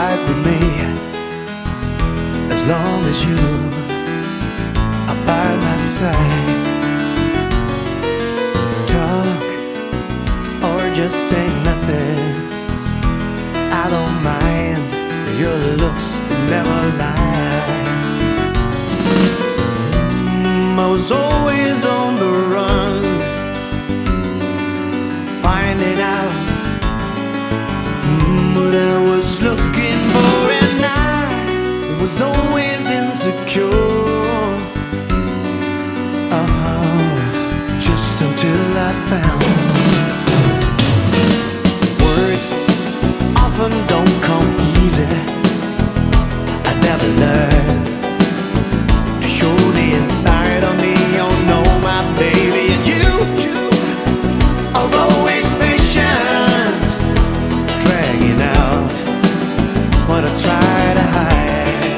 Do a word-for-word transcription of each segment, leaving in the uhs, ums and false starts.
right with me, as long as you are by my side. Talk or just say nothing, I don't mind. Your looks never lie. mm, I was always on the run, finding out mm, what I was looking for, and I was always insecure. Oh, just until I found words often don't come easy. I never learned to show the inside of me. Oh no, my baby, and you are always patient, dragging out what I try to hide.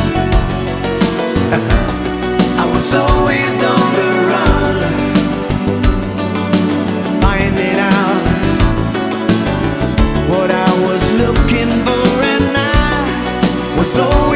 I was always on the run, finding out what I was looking for, and I was always